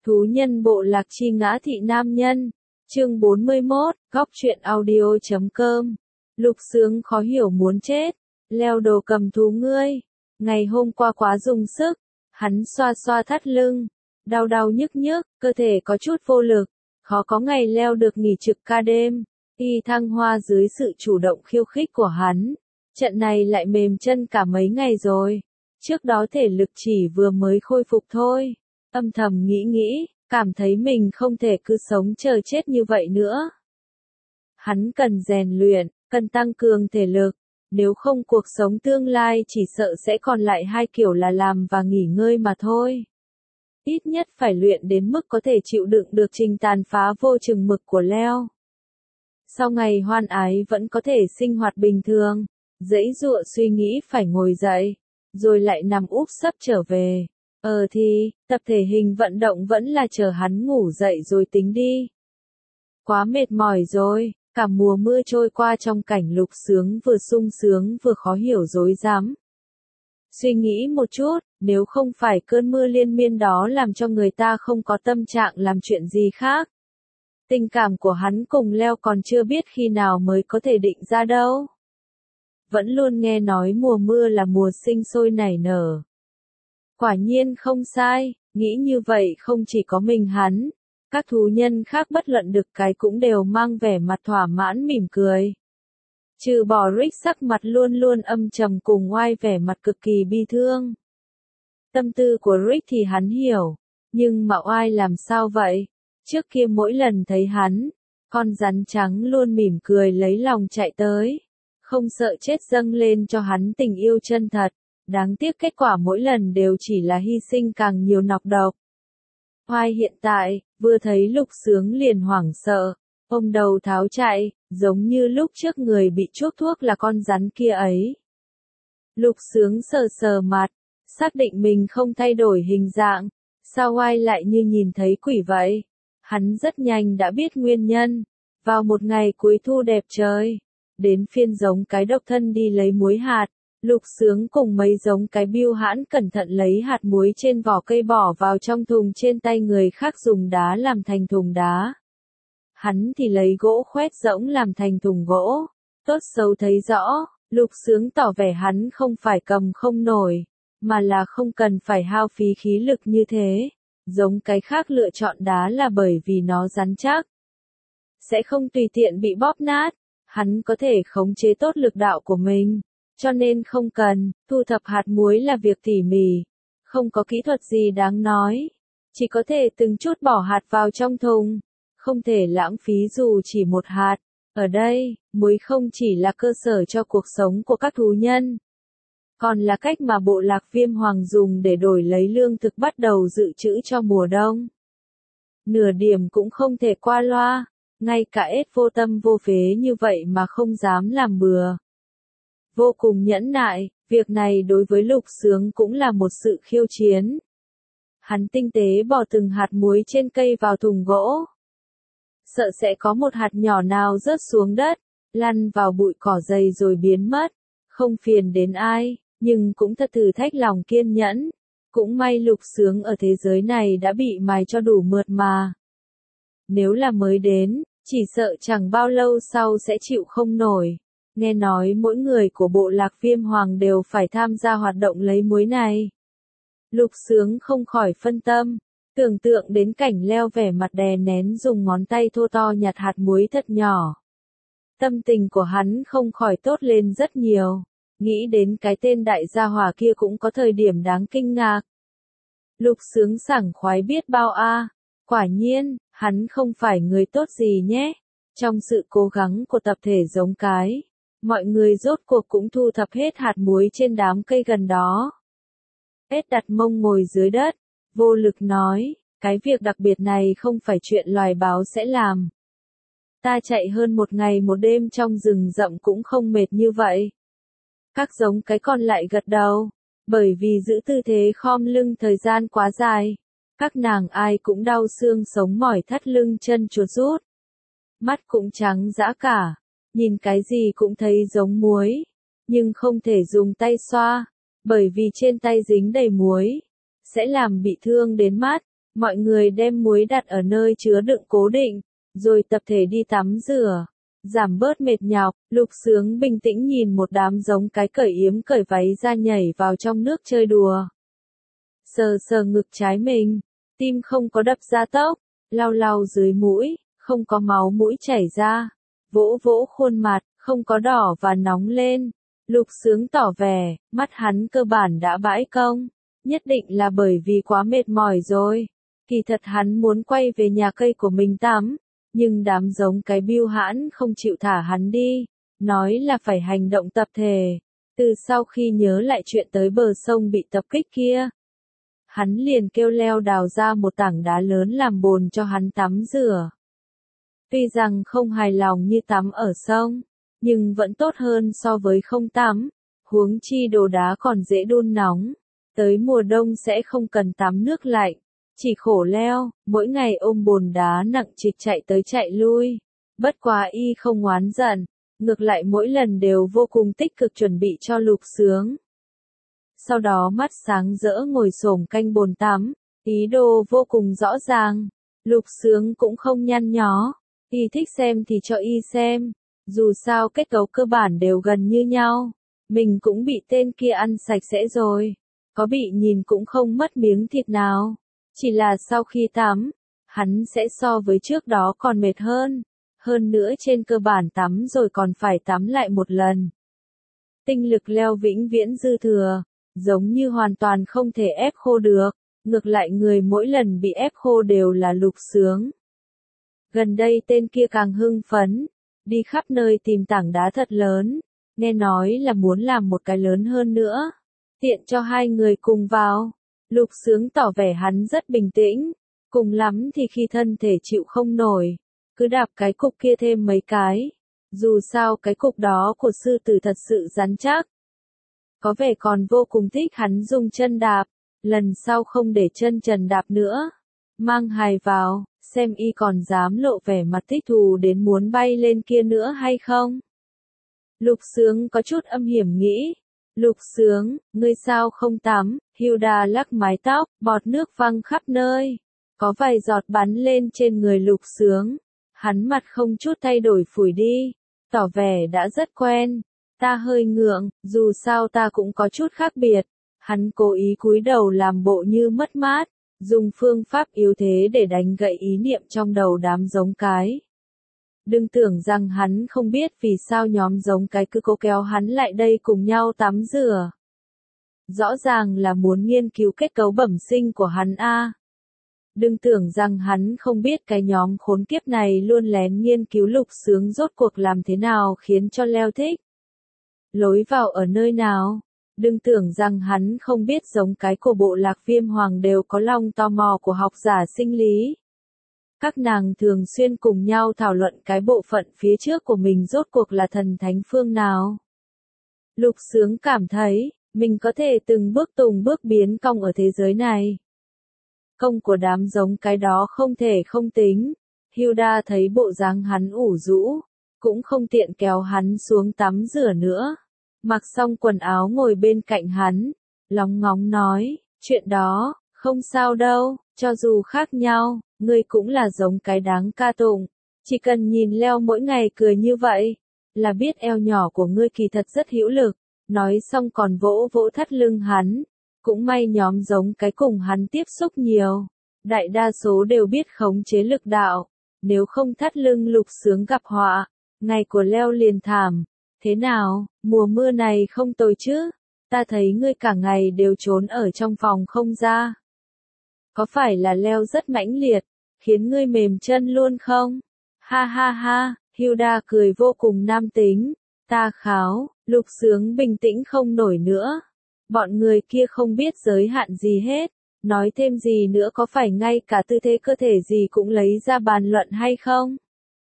Thú nhân bộ lạc chi ngã thị nam nhân. Chương 41, góc truyện audio.com. Lục Sướng khó hiểu muốn chết. Leo đồ cầm thú ngươi. Ngày hôm qua quá dùng sức. Hắn xoa xoa thắt lưng. Đau đau nhức nhức, cơ thể có chút vô lực. Khó có ngày leo được nghỉ trực ca đêm. Y thăng hoa dưới sự chủ động khiêu khích của hắn. Trận này lại mềm chân cả mấy ngày rồi. Trước đó thể lực chỉ vừa mới khôi phục thôi. Âm thầm nghĩ, cảm thấy mình không thể cứ sống chờ chết như vậy nữa. Hắn cần rèn luyện, cần tăng cường thể lực. Nếu không cuộc sống tương lai chỉ sợ sẽ còn lại hai kiểu là làm và nghỉ ngơi mà thôi. Ít nhất phải luyện đến mức có thể chịu đựng được trình tàn phá vô chừng mực của Leo. Sau ngày hoan ái vẫn có thể sinh hoạt bình thường, giãy giụa suy nghĩ phải ngồi dậy, rồi lại nằm úp sấp trở về. Thì, tập thể hình vận động vẫn là chờ hắn ngủ dậy rồi tính đi. Quá mệt mỏi rồi, cả mùa mưa trôi qua trong cảnh Lục Sướng vừa sung sướng vừa khó hiểu rối rắm. Suy nghĩ một chút, nếu không phải cơn mưa liên miên đó làm cho người ta không có tâm trạng làm chuyện gì khác. Tình cảm của hắn cùng Leo còn chưa biết khi nào mới có thể định ra đâu. Vẫn luôn nghe nói mùa mưa là mùa sinh sôi nảy nở. Quả nhiên không sai, nghĩ như vậy không chỉ có mình hắn, các thú nhân khác bất luận được cái cũng đều mang vẻ mặt thỏa mãn mỉm cười. Trừ bỏ Rick sắc mặt luôn luôn âm trầm cùng Oai vẻ mặt cực kỳ bi thương. Tâm tư của Rick thì hắn hiểu, nhưng mà Oai làm sao vậy? Trước kia mỗi lần thấy hắn, con rắn trắng luôn mỉm cười lấy lòng chạy tới, không sợ chết dâng lên cho hắn tình yêu chân thật. Đáng tiếc kết quả mỗi lần đều chỉ là hy sinh càng nhiều nọc độc. Oai hiện tại, vừa thấy Lục Sướng liền hoảng sợ, ôm đầu tháo chạy, giống như lúc trước người bị chuốc thuốc là con rắn kia ấy. Lục Sướng sờ sờ mặt, xác định mình không thay đổi hình dạng, sao Oai lại như nhìn thấy quỷ vậy? Hắn rất nhanh đã biết nguyên nhân. Vào một ngày cuối thu đẹp trời, đến phiên giống cái độc thân đi lấy muối hạt. Lục Sướng cùng mấy giống cái bưu hãn cẩn thận lấy hạt muối trên vỏ cây bỏ vào trong thùng trên tay người khác dùng đá làm thành thùng đá. Hắn thì lấy gỗ khoét rỗng làm thành thùng gỗ. Tốt xấu thấy rõ, Lục Sướng tỏ vẻ hắn không phải cầm không nổi, mà là không cần phải hao phí khí lực như thế. Giống cái khác lựa chọn đá là bởi vì nó rắn chắc, sẽ không tùy tiện bị bóp nát. Hắn có thể khống chế tốt lực đạo của mình. Cho nên không cần, thu thập hạt muối là việc tỉ mỉ, không có kỹ thuật gì đáng nói, chỉ có thể từng chút bỏ hạt vào trong thùng, không thể lãng phí dù chỉ một hạt. Ở đây, muối không chỉ là cơ sở cho cuộc sống của các thú nhân, còn là cách mà bộ lạc Viêm Hoàng dùng để đổi lấy lương thực bắt đầu dự trữ cho mùa đông. Nửa điểm cũng không thể qua loa, ngay cả ết vô tâm vô phế như vậy mà không dám làm bừa. Vô cùng nhẫn nại, việc này đối với Lục Sướng cũng là một sự khiêu chiến. Hắn tinh tế bỏ từng hạt muối trên cây vào thùng gỗ. Sợ sẽ có một hạt nhỏ nào rớt xuống đất, lăn vào bụi cỏ dày rồi biến mất. Không phiền đến ai, nhưng cũng thật thử thách lòng kiên nhẫn. Cũng may Lục Sướng ở thế giới này đã bị mài cho đủ mượt mà. Nếu là mới đến, chỉ sợ chẳng bao lâu sau sẽ chịu không nổi. Nghe nói mỗi người của bộ lạc Viêm Hoàng đều phải tham gia hoạt động lấy muối này. Lục Sướng không khỏi phân tâm, tưởng tượng đến cảnh Leo vẻ mặt đè nén dùng ngón tay thô to nhặt hạt muối thật nhỏ. Tâm tình của hắn không khỏi tốt lên rất nhiều, nghĩ đến cái tên đại gia hỏa kia cũng có thời điểm đáng kinh ngạc. Lục Sướng sảng khoái biết bao quả nhiên, hắn không phải người tốt gì nhé. Trong sự cố gắng của tập thể giống cái, mọi người rốt cuộc cũng thu thập hết hạt muối trên đám cây gần đó. Ết đặt mông ngồi dưới đất, vô lực nói, cái việc đặc biệt này không phải chuyện loài báo sẽ làm. Ta chạy hơn một ngày một đêm trong rừng rậm cũng không mệt như vậy. Các giống cái còn lại gật đầu, bởi vì giữ tư thế khom lưng thời gian quá dài. Các nàng ai cũng đau xương sống mỏi thắt lưng chân chuột rút. Mắt cũng trắng dã cả. Nhìn cái gì cũng thấy giống muối, nhưng không thể dùng tay xoa, bởi vì trên tay dính đầy muối, sẽ làm bị thương đến mắt. Mọi người đem muối đặt ở nơi chứa đựng cố định, rồi tập thể đi tắm rửa. Giảm bớt mệt nhọc, Lục Sướng bình tĩnh nhìn một đám giống cái cởi yếm cởi váy ra nhảy vào trong nước chơi đùa. Sờ sờ ngực trái mình, tim không có đập ra tốc, lau lau dưới mũi, không có máu mũi chảy ra, vỗ vỗ khuôn mặt, không có đỏ và nóng lên. Lục Sướng tỏ vẻ, mắt hắn cơ bản đã bãi công, nhất định là bởi vì quá mệt mỏi rồi. Kỳ thật hắn muốn quay về nhà cây của mình tắm, nhưng đám giống cái bưu hãn không chịu thả hắn đi, nói là phải hành động tập thể. Từ sau khi nhớ lại chuyện tới bờ sông bị tập kích kia, hắn liền kêu Leo đào ra một tảng đá lớn làm bồn cho hắn tắm rửa. Tuy rằng không hài lòng như tắm ở sông, nhưng vẫn tốt hơn so với không tắm, huống chi đồ đá còn dễ đun nóng. Tới mùa đông sẽ không cần tắm nước lạnh. Chỉ khổ Leo, mỗi ngày ôm bồn đá nặng trịch chạy tới chạy lui. Bất quá y không oán giận, ngược lại mỗi lần đều vô cùng tích cực chuẩn bị cho Lục Sướng. Sau đó mắt sáng rỡ ngồi xổm canh bồn tắm, ý đồ vô cùng rõ ràng. Lục Sướng cũng không nhăn nhó, y thích xem thì cho y xem. Dù sao kết cấu cơ bản đều gần như nhau, mình cũng bị tên kia ăn sạch sẽ rồi. Có bị nhìn cũng không mất miếng thịt nào. Chỉ là sau khi tắm, hắn sẽ so với trước đó còn mệt hơn. Hơn nữa trên cơ bản tắm rồi còn phải tắm lại một lần. Tinh lực Leo vĩnh viễn dư thừa, giống như hoàn toàn không thể ép khô được. Ngược lại người mỗi lần bị ép khô đều là Lục Sướng. Gần đây tên kia càng hưng phấn, đi khắp nơi tìm tảng đá thật lớn, nghe nói là muốn làm một cái lớn hơn nữa, tiện cho hai người cùng vào. Lục Sướng tỏ vẻ hắn rất bình tĩnh, cùng lắm thì khi thân thể chịu không nổi, cứ đạp cái cục kia thêm mấy cái. Dù sao cái cục đó của sư tử thật sự rắn chắc. Có vẻ còn vô cùng thích hắn dùng chân đạp, lần sau không để chân trần đạp nữa. Mang hài vào, xem y còn dám lộ vẻ mặt thích thú đến muốn bay lên kia nữa hay không. Lục Sướng có chút âm hiểm nghĩ. Lục Sướng, ngươi sao không tắm? Hilda lắc mái tóc, bọt nước văng khắp nơi. Có vài giọt bắn lên trên người Lục Sướng. Hắn mặt không chút thay đổi phủi đi, tỏ vẻ đã rất quen. Ta hơi ngượng, dù sao ta cũng có chút khác biệt. Hắn cố ý cúi đầu làm bộ như mất mát, dùng phương pháp yếu thế để đánh gậy ý niệm trong đầu đám giống cái. Đừng tưởng rằng hắn không biết vì sao nhóm giống cái cứ cố kéo hắn lại đây cùng nhau tắm rửa. Rõ ràng là muốn nghiên cứu kết cấu bẩm sinh của hắn a. Đừng tưởng rằng hắn không biết cái nhóm khốn kiếp này luôn lén nghiên cứu Lục Sướng rốt cuộc làm thế nào khiến cho Leo thích. Lối vào ở nơi nào? Đừng tưởng rằng hắn không biết giống cái của bộ lạc Viêm Hoàng đều có lòng tò mò của học giả sinh lý. Các nàng thường xuyên cùng nhau thảo luận cái bộ phận phía trước của mình rốt cuộc là thần thánh phương nào. Lục Sướng cảm thấy, mình có thể từng bước biến cong ở thế giới này. Công của đám giống cái đó không thể không tính. Hilda thấy bộ dáng hắn ủ rũ, cũng không tiện kéo hắn xuống tắm rửa nữa. Mặc xong quần áo ngồi bên cạnh hắn, lóng ngóng nói, chuyện đó, không sao đâu, cho dù khác nhau, ngươi cũng là giống cái đáng ca tụng. Chỉ cần nhìn Leo mỗi ngày cười như vậy, là biết eo nhỏ của ngươi kỳ thật rất hữu lực. Nói xong còn vỗ vỗ thắt lưng hắn. Cũng may nhóm giống cái cùng hắn tiếp xúc nhiều. Đại đa số đều biết khống chế lực đạo. Nếu không thắt lưng Lục Sướng gặp họa, ngày của Leo liền thảm. Thế nào, mùa mưa này không tồi chứ? Ta thấy ngươi cả ngày đều trốn ở trong phòng không ra. Có phải là Leo rất mãnh liệt, khiến ngươi mềm chân luôn không? Ha ha ha, Hilda cười vô cùng nam tính. Ta kháo, Lục Sướng bình tĩnh không nổi nữa. Bọn người kia không biết giới hạn gì hết. Nói thêm gì nữa có phải ngay cả tư thế cơ thể gì cũng lấy ra bàn luận hay không?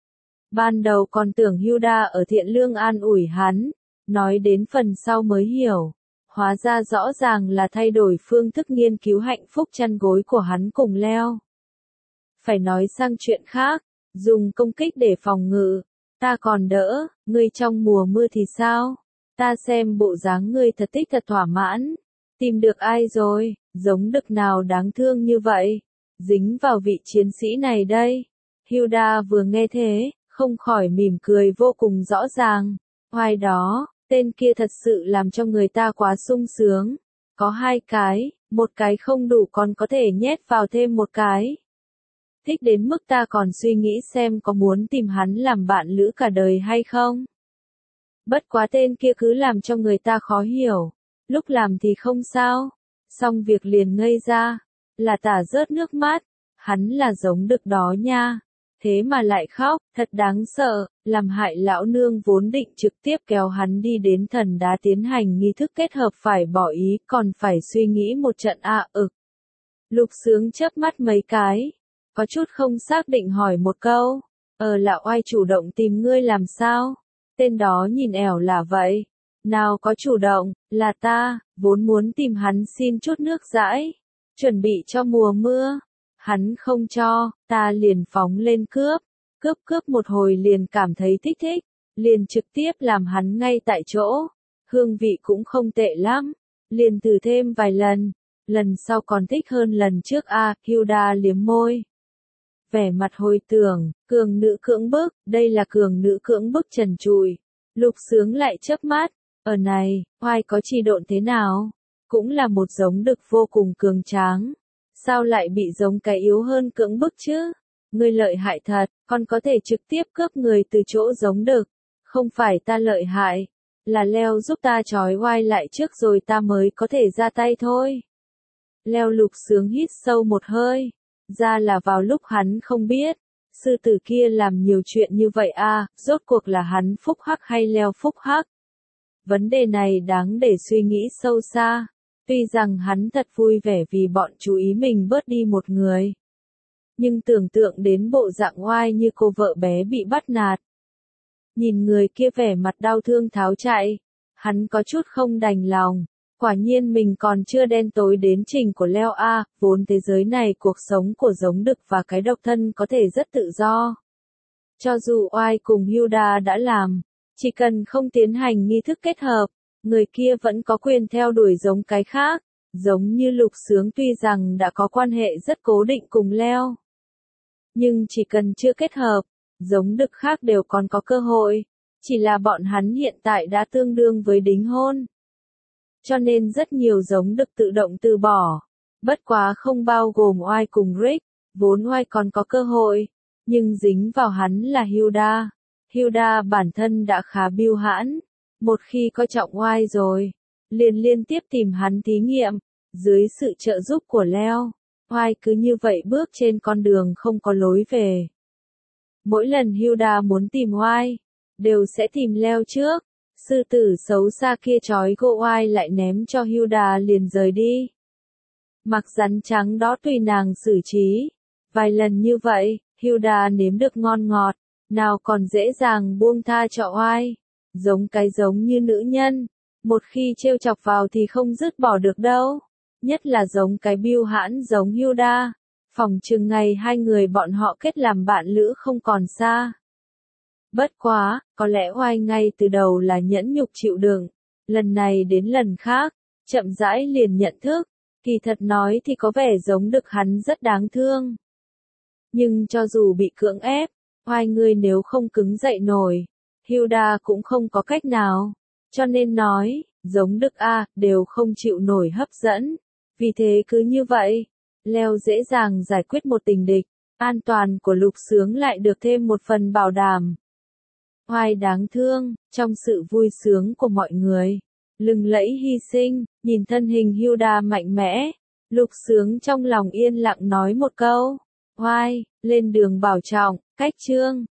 Ban đầu còn tưởng Hilda ở thiện lương an ủi hắn. Nói đến phần sau mới hiểu. Hóa ra rõ ràng là thay đổi phương thức nghiên cứu hạnh phúc chăn gối của hắn cùng Leo. Phải nói sang chuyện khác. Dùng công kích để phòng ngự. Ta còn đỡ, ngươi trong mùa mưa thì sao? Ta xem bộ dáng ngươi thật thích thật thỏa mãn. Tìm được ai rồi, giống đực nào đáng thương như vậy? dính vào vị chiến sĩ này đây. Hilda vừa nghe thế, không khỏi mỉm cười vô cùng rõ ràng. Oai đó, tên kia thật sự làm cho người ta quá sung sướng. Có hai cái, một cái không đủ còn có thể nhét vào thêm một cái. Thích đến mức ta còn suy nghĩ xem có muốn tìm hắn làm bạn lữ cả đời hay không. Bất quá tên kia cứ làm cho người ta khó hiểu. Lúc làm thì không sao. Xong việc liền ngây ra. Là tả rớt nước mắt. Hắn là giống đực đó nha. Thế mà lại khóc, thật đáng sợ, làm hại lão nương vốn định trực tiếp kéo hắn đi đến thần đá tiến hành nghi thức kết hợp phải bỏ ý, còn phải suy nghĩ một trận ực. Lục Sướng chớp mắt mấy cái, có chút không xác định hỏi một câu, lão Oai chủ động tìm ngươi làm sao? Tên đó nhìn ẻo là vậy. Nào có chủ động, là ta, vốn muốn tìm hắn xin chút nước dãi, chuẩn bị cho mùa mưa. Hắn không cho, ta liền phóng lên cướp. Cướp một hồi liền cảm thấy thích, liền trực tiếp làm hắn ngay tại chỗ. Hương vị cũng không tệ lắm, liền thử thêm vài lần sau còn thích hơn lần trước Hilda liếm môi. Vẻ mặt hồi tưởng, cường nữ cưỡng bức, đây là cường nữ cưỡng bức trần trụi. Lục Sướng lại chớp mắt, ở này, Oai có chi độn thế nào? Cũng là một giống đực vô cùng cường tráng. Sao lại bị giống cái yếu hơn cưỡng bức chứ? Ngươi lợi hại thật, còn có thể trực tiếp cướp người từ chỗ giống đực. Không phải ta lợi hại, là Leo giúp ta trói Oai lại trước rồi ta mới có thể ra tay thôi. Leo. Lục Sướng hít sâu một hơi. Ra là vào lúc hắn không biết, sư tử kia làm nhiều chuyện như vậy rốt cuộc là hắn phúc hắc hay Leo phúc hắc? Vấn đề này đáng để suy nghĩ sâu xa. Tuy rằng hắn thật vui vẻ vì bọn chú ý mình bớt đi một người. Nhưng tưởng tượng đến bộ dạng Oai như cô vợ bé bị bắt nạt. Nhìn người kia vẻ mặt đau thương tháo chạy. Hắn có chút không đành lòng. Quả nhiên mình còn chưa đen tối đến trình của Leo vốn thế giới này cuộc sống của giống đực và cái độc thân có thể rất tự do. Cho dù Oai cùng Hilda đã làm, chỉ cần không tiến hành nghi thức kết hợp, người kia vẫn có quyền theo đuổi giống cái khác, giống như Lục Sướng tuy rằng đã có quan hệ rất cố định cùng Leo. Nhưng chỉ cần chưa kết hợp, giống đực khác đều còn có cơ hội, chỉ là bọn hắn hiện tại đã tương đương với đính hôn. Cho nên rất nhiều giống đực tự động từ bỏ, bất quá không bao gồm Oai cùng Rick, vốn Oai còn có cơ hội, nhưng dính vào hắn là Hilda. Hilda bản thân đã khá biêu hãn. Một khi coi trọng Oai rồi, liền liên tiếp tìm hắn thí nghiệm, dưới sự trợ giúp của Leo, Oai cứ như vậy bước trên con đường không có lối về. Mỗi lần Hilda muốn tìm Oai, đều sẽ tìm Leo trước, sư tử xấu xa kia trói gô Oai lại ném cho Hilda liền rời đi. Mặc rắn trắng đó tùy nàng xử trí, vài lần như vậy, Hilda nếm được ngon ngọt, nào còn dễ dàng buông tha cho Oai. Giống cái giống như nữ nhân, một khi trêu chọc vào thì không dứt bỏ được đâu, nhất là giống cái biêu hãn giống Hilda, phỏng chừng ngày hai người bọn họ kết làm bạn lữ không còn xa. Bất quá, có lẽ Oai ngay từ đầu là nhẫn nhục chịu đựng, lần này đến lần khác, chậm rãi liền nhận thức, kỳ thật nói thì có vẻ giống đực hắn rất đáng thương. Nhưng cho dù bị cưỡng ép, Oai ngươi nếu không cứng dậy nổi, Hilda cũng không có cách nào, cho nên nói, giống đực đều không chịu nổi hấp dẫn, vì thế cứ như vậy, Leo dễ dàng giải quyết một tình địch, an toàn của Lục Sướng lại được thêm một phần bảo đảm. Oai đáng thương, trong sự vui sướng của mọi người, lừng lẫy hy sinh, nhìn thân hình Hilda mạnh mẽ, Lục Sướng trong lòng yên lặng nói một câu, Oai, lên đường bảo trọng, cách chương.